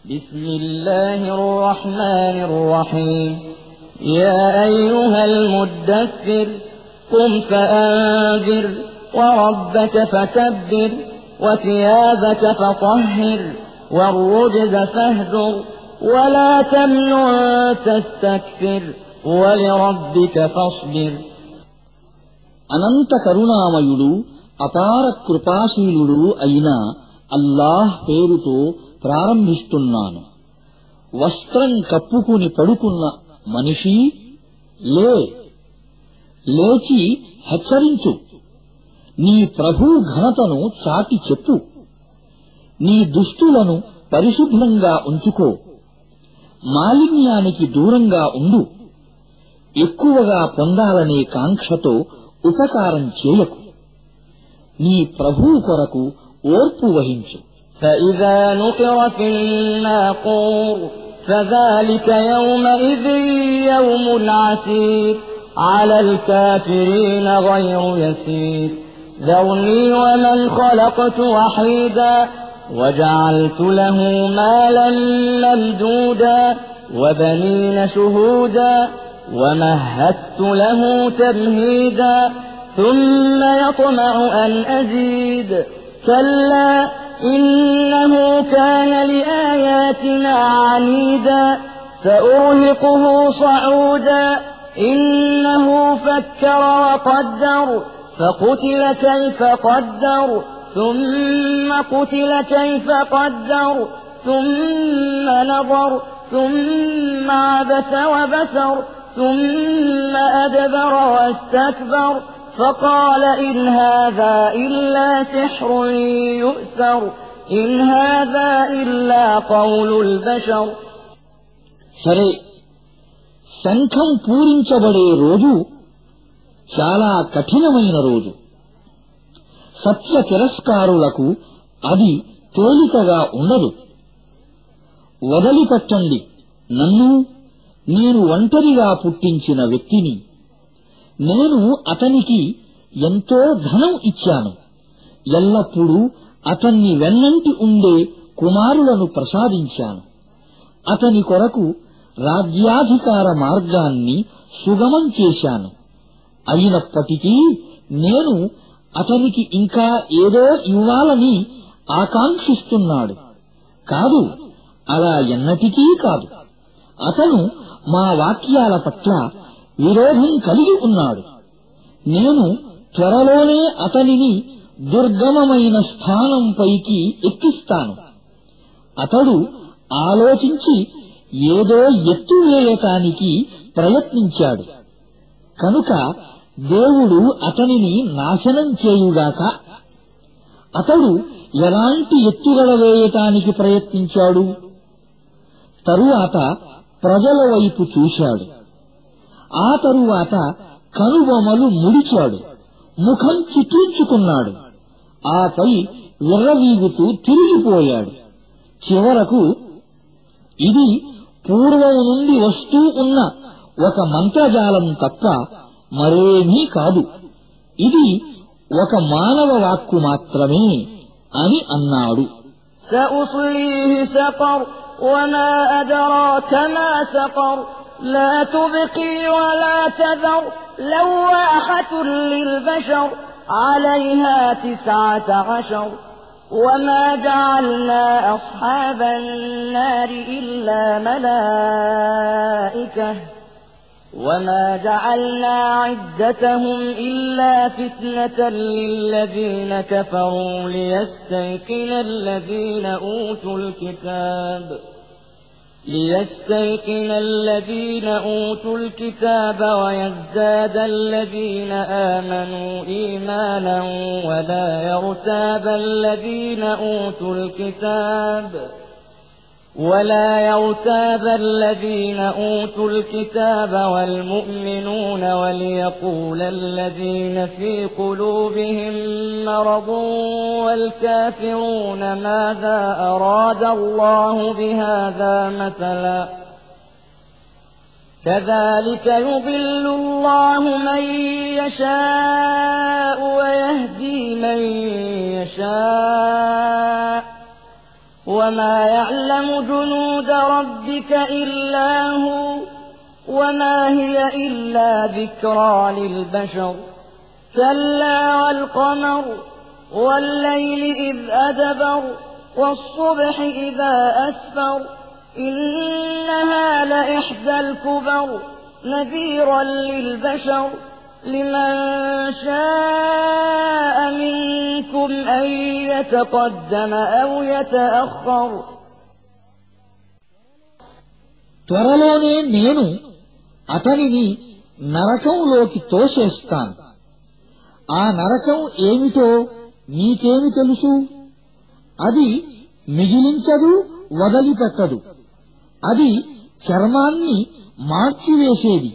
بسم الله الرحمن الرحيم يا أيها المدثر قم فأنذر وربك فكبر وثيابك فطهر والرجز فاهجر ولا تمنن تستكثر ولربك فاصبر. అనంత కరుణామయుడు అపార కృపాశీలుడు అయిన అల్లాహ్ పేరుతో ప్రారంభిస్తున్నాను. వస్త్రం కప్పుకుని పడుకున్న మనిషి లేచి హెచ్చరించు. నీ ప్రభు ఘనతను చాటి చెప్పు. నీ దుస్తులను పరిశుభ్రంగా ఉంచుకో. మాలిన్యానికి దూరంగా ఉండు. ఎక్కువగా పొందాలనే కాంక్షతో ఉపకారం చేయకు. నీ ప్రభువు కొరకు ఓర్పు వహించు. فإذا نقر في الناقور فذلك يومئذ يوم عسير على الكافرين غير يسير ذرني ومن خلقت وحيدا وجعلت له مالا ممدودا وبنين شهودا ومهدت له تمهيدا ثم يطمع أن أزيد كلا إنه كان لآياتنا عنيدا سأرهقه صعودا إنه فكر وقدر فقتل كيف قدر ثم قتل كيف قدر ثم نظر ثم عبس وبسر ثم أدبر واستكبر فقال إن هذا إلا سحر يؤثر إن هذا إلا قول البشر. సరే, శంఖం పూరించబడే రోజు చాలా కఠినమైన రోజు. సత్య తిరస్కారులకు అది తేలికగా ఉండదు. వదిలిపెట్టండి నన్ను, నేను ఒంటరిగా పుట్టించిన వ్యక్తిని. నేను అతనికి ఎంతో ధనం ఇచ్చాను. ఎల్లప్పుడూ అతన్ని వెన్నంటి ఉండే కుమారులను ప్రసాదించాను. అతని కొరకు రాజ్యాధికార మార్గాన్ని సుగమం చేశాను. అయినప్పటికీ నేను అతనికి ఇంకా ఏదో ఇవ్వాలని ఆకాంక్షిస్తున్నాడు. కాదు, అలా ఎన్నటికీ కాదు. అతను మా వాక్యాల పట్ల విరోధం కలిగి ఉన్నాడు. నేను త్వరలోనే అతనిని దుర్గమమైన స్థానంపైకి ఎక్కిస్తాను. అతడు ఆలోచించి ఏదో ఎత్తు వేయటానికి ప్రయత్నించాడు. కనుక దేవుడు అతనిని నాశనం చేయుగాక. అతడు ఎలాంటి ఎత్తుగడ వేయటానికి ప్రయత్నించాడు? తరువాత ప్రజల వైపు చూశాడు. ఆ తరువాత కనుబొమలు ముడిచాడు. ముఖం చిట్లించుకున్నాడు. ఆపై విర్రవీగుతూ తిరిగిపోయాడు. చివరకు ఇది పూర్వం నుండి వస్తూ ఉన్న ఒక మంత్రజాలం తప్ప మరేమీ కాదు. ఇది ఒక మానవ వాక్కు మాత్రమే అని అన్నాడు. سأصليه سقر وما أدراك ما سقر لا تبقي ولا تذر لواحة للبشر عليها 19 وما جعلنا أصحاب النار إلا ملائكة وما جعلنا عدتهم إلا فتنة للذين كفروا ليستيقن الذين أوتوا الكتاب ويزداد الذين آمنوا إيمانا ولا يرتاب الذين أوتوا الكتاب والمؤمنون وليقول الذين في قلوبهم مرض والكافرون ماذا أراد الله بهذا مثلا كذلك يضل الله من يشاء ويهدي من يشاء وما يعلم جنود ربك إلا هو وما هي إلا ذكرى للبشر كلا والقمر والليل إذ أدبر والصبح إذا أسفر إنها لإحدى الكبر نذيرا للبشر لمن شاء منكم أن يتقدم أو يتأخر త్వరలోనే నేను అతనిని నరకంలోకి తోసేస్తాను. ఆ నరకం ఏమిటో నీకేమి తెలుసు? అది మిగిలించదు, వదిలిపెట్టదు. అది చర్మాన్ని మార్చివేసేది.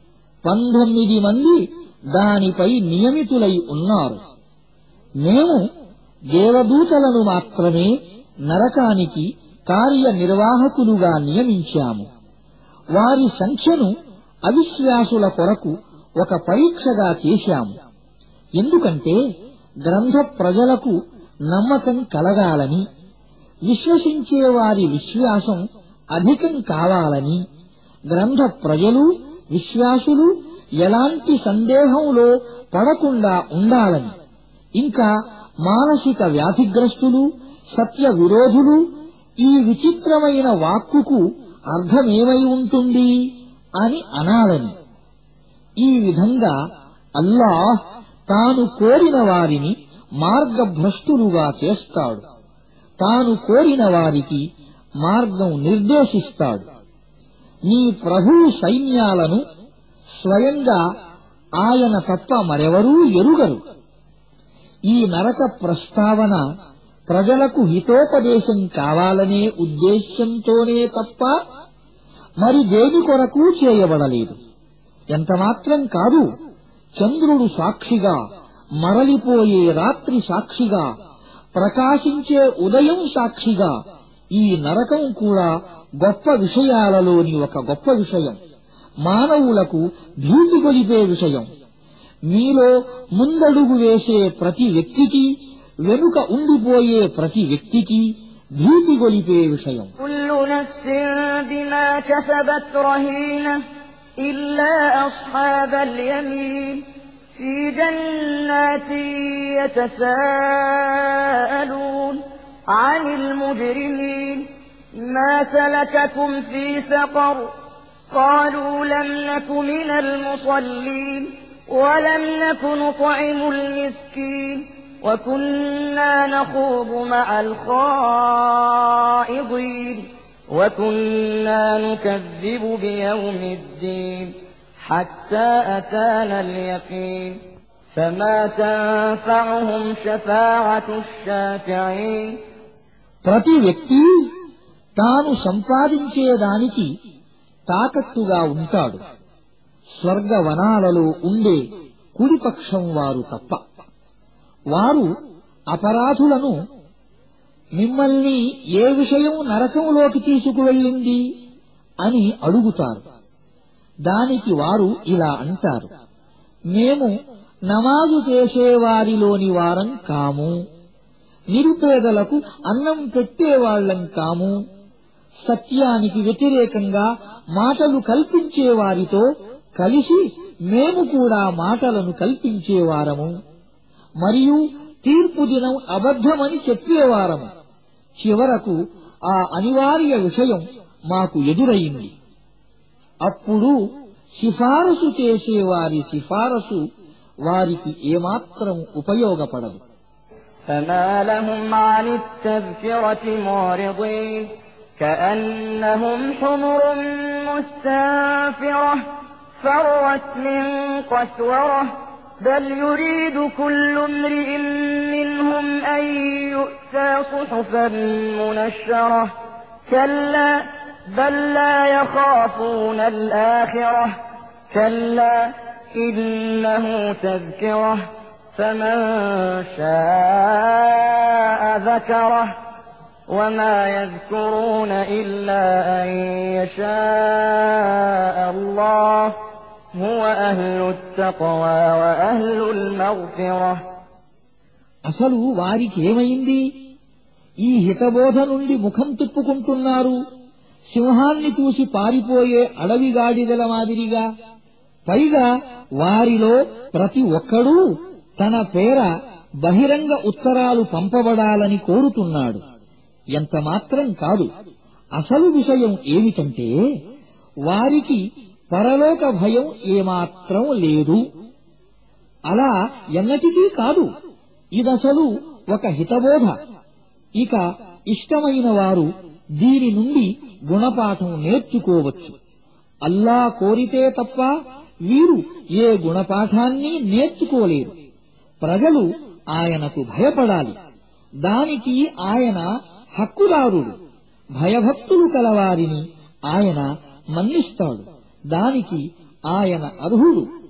19 మంది దానిపై నియమితులై ఉన్నారు. మేము దేవదూతలను మాత్రమే నరకానికి కార్యనిర్వాహకులుగా నియమించాము. వారి సంఖ్యను అవిశ్వాసుల కొరకు ఒక పరీక్షగా చేశాము. ఎందుకంటే గ్రంథ ప్రజలకు నమ్మకం కలగాలని, విశ్వసించే వారి విశ్వాసం అధికం కావాలని, గ్రంథ ప్రజలు విశ్వాసులు ఎలాంటి సందేహంలో పడకుండా ఉండాలని, ఇంకా మానసిక వ్యాధిగ్రస్తులు సత్య విరోధులు ఈ విచిత్రమైన వాక్కుకు అర్థమేమై ఉంటుంది అని అనాలని. ఈ విధంగా అల్లాహ్ తాను కోరిన వారిని మార్గభ్రష్టులుగా చేస్తాడు. తాను కోరిన వారికి మార్గం నిర్దేశిస్తాడు. నీ ప్రభువు సైన్యాలను స్వయంగా ఆయన తప్ప మరెవరూ ఎరుగరు. ఈ నరక ప్రస్తావన ప్రజలకు హితోపదేశం కావాలనే ఉద్దేశ్యంతోనే తప్ప మరి దేని కొరకు చేయబడలేదు. ఎంతమాత్రం కాదు, చంద్రుడు సాక్షిగా, మరలిపోయే రాత్రి సాక్షిగా, ప్రకాశించే ఉదయం సాక్షిగా ఈ నరకం కూడా గొప్ప విషయాలలోని ఒక గొప్ప విషయం, మానవులకు భీతి గొలిపే విషయం. మీలో ముందడుగు వేసే ప్రతి వ్యక్తికి, వెనుక ఉండిపోయే ప్రతి వ్యక్తికి భీతి గొలిపే విషయం. కుల్లు నఫ్సిన్ బిమా కసబత్ రహీనా ఇల్లా అస్హాబల్ యమీన్ ఫీ జన్నాతిన్ యతసాఅలూన్ అనిల్ ముజ్రిమీన్ మా సలకకుం ఫీ సకర్ قالوا لم نك من المصلين ولم نك نطعم المسكين وكنا نخوض مع الخائضين وكنا نكذب بيوم الدين حتى أتانا اليقين فما تنفعهم شفاعة الشافعين. ప్రతి వ్యక్తి తాను సంపాదించేదానికి తాకట్టుగా ఉంటాడు, స్వర్గవనాలలో ఉండే కుడిపక్షం వారు తప్ప. వారు అపరాధులను, మిమ్మల్ని ఏ విషయం నరకంలోకి తీసుకువెళ్ళింది అని అడుగుతారు. దానికి వారు ఇలా అంటారు, మేము నమాజు చేసేవారిలోని వారం కాము, నిరుపేదలకు అన్నం పెట్టేవాళ్లం కాము, సత్యానికి వ్యతిరేకంగా మాటలు కల్పించేవారితో కలిసి మేము కూడా మాటలను కల్పించేవారము, మరియు తీర్పు దినం అబద్ధమని చెప్పేవారము. చివరకు ఆ అనివార్య విషయం మాకు ఎదురయింది. అప్పుడు సిఫారసు చేసేవారి సిఫారసు వారికి ఏమాత్రం ఉపయోగపడదు. فما لهم عن التذكرة معرضين كأنهم حمر مستنفرة فرت من قسورة بل يريد كل امرئ منهم أن يؤتى صحفا منشرة كلا بل لا يخافون الآخرة كلا إنه تذكرة فمن شاء ذكره وما يذكرون إلا أن يشاء الله هو أهل التقوى وأهل المغفرة. అసలు వారికేమైంది? ఈ హితబోధ నుండి ముఖం తిప్పుకుంటున్నారు సింహాన్ని చూసి పారిపోయే అడవిగాడిదల మాదిరిగా. పైగా వారిలో ప్రతి ఒక్కడూ తన పేర బహిరంగ ఉత్తరాలు పంపబడాలని కోరుతున్నాడు. ఎంతమాత్రం కాదు, అసలు విషయం ఏమిటంటే వారికి పరలోక భయం ఏమాత్రం లేదు. అలా ఎన్నటికీ కాదు, ఇదసలు ఒక హితబోధ. ఇక ఇష్టమైన వారు దీని నుండి గుణపాఠం నేర్చుకోవచ్చు. అల్లా కోరితే తప్ప వీరు ఏ గుణపాఠాన్ని నేర్చుకోలేరు. ప్రజలు ఆయనకు భయపడాలి. దానికి ఆయన హక్కుదారుడు. భయభక్తులు కలవారిని ఆయన మన్నిస్తాడు. దానికి ఆయన అర్హుడు.